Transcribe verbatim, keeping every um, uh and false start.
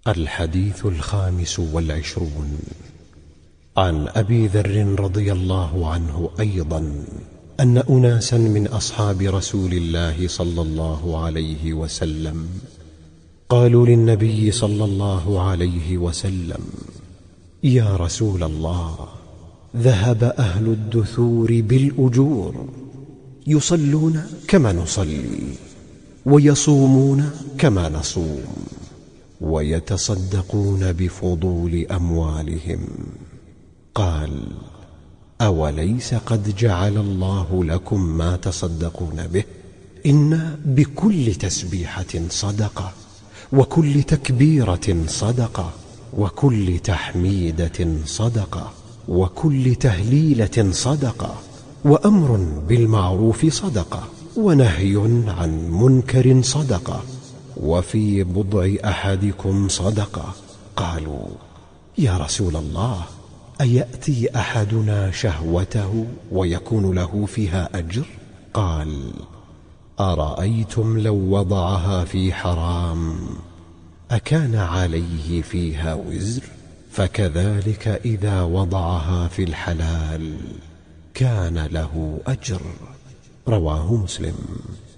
الحديث الخامس والعشرون. عن أبي ذر رضي الله عنه أيضا أن أناسا من أصحاب رسول الله صلى الله عليه وسلم قالوا للنبي صلى الله عليه وسلم: يا رسول الله، ذهب أهل الدثور بالأجور، يصلون كما نصلي، ويصومون كما نصوم، ويتصدقون بفضول أموالهم. قال: أوليس قد جعل الله لكم ما تصدقون به؟ إن بكل تسبيحة صدقة، وكل تكبيرة صدقة، وكل تحميدة صدقة، وكل تهليلة صدقة، وأمر بالمعروف صدقة، ونهي عن منكر صدقة، وفي بضع أحدكم صدقة. قالوا: يا رسول الله، أيأتي أحدنا شهوته ويكون له فيها أجر؟ قال: أرأيتم لو وضعها في حرام أكان عليه فيها وزر؟ فكذلك إذا وضعها في الحلال كان له أجر. رواه مسلم.